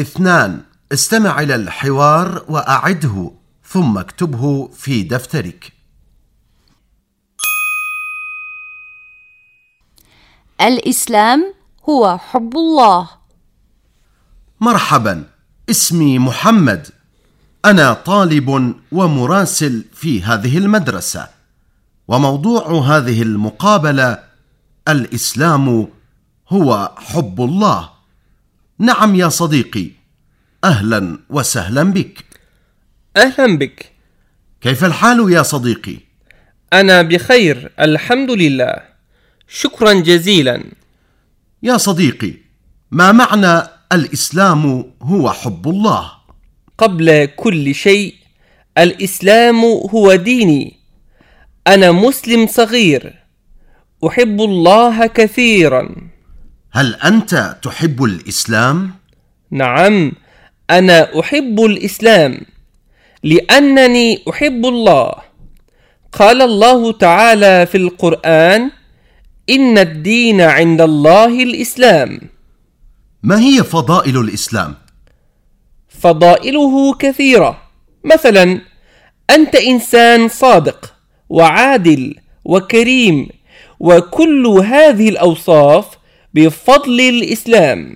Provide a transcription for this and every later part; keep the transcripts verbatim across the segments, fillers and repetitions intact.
اثنان. استمع إلى الحوار وأعده ثم اكتبه في دفترك. الإسلام هو حب الله. مرحبا، اسمي محمد، أنا طالب ومراسل في هذه المدرسة، وموضوع هذه المقابلة الإسلام هو حب الله. نعم يا صديقي، أهلا وسهلا بك. أهلا بك. كيف الحال يا صديقي؟ أنا بخير الحمد لله، شكرا جزيلا. يا صديقي، ما معنى الإسلام هو حب الله؟ قبل كل شيء، الإسلام هو ديني. أنا مسلم صغير، أحب الله كثيرا. هل أنت تحب الإسلام؟ نعم، أنا أحب الإسلام لأنني أحب الله. قال الله تعالى في القرآن: إن الدين عند الله الإسلام. ما هي فضائل الإسلام؟ فضائله كثيرة. مثلا، أنت إنسان صادق وعادل وكريم، وكل هذه الأوصاف بفضل الإسلام.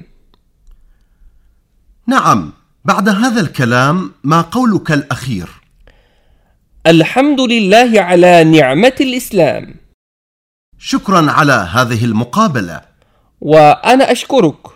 نعم، بعد هذا الكلام ما قولك الأخير؟ الحمد لله على نعمة الإسلام. شكرا على هذه المقابلة. وأنا أشكرك.